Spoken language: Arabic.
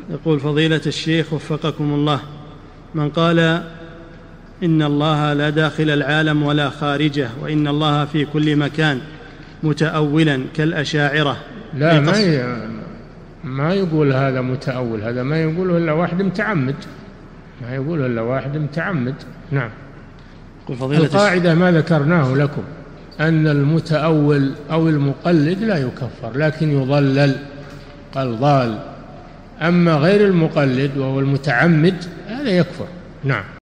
يقول فضيلة الشيخ وفقكم الله، من قال إن الله لا داخل العالم ولا خارجه وإن الله في كل مكان متأولا كالأشاعرة، لا ما يقول هذا متأول، هذا ما يقوله إلا واحد متعمد، ما يقوله إلا واحد متعمد. نعم. القاعدة ما ذكرناه لكم أن المتأول أو المقلد لا يكفر لكن يضلل، قال ضال. أما غير المقلد وهو المتعمد هذا يكفر. نعم.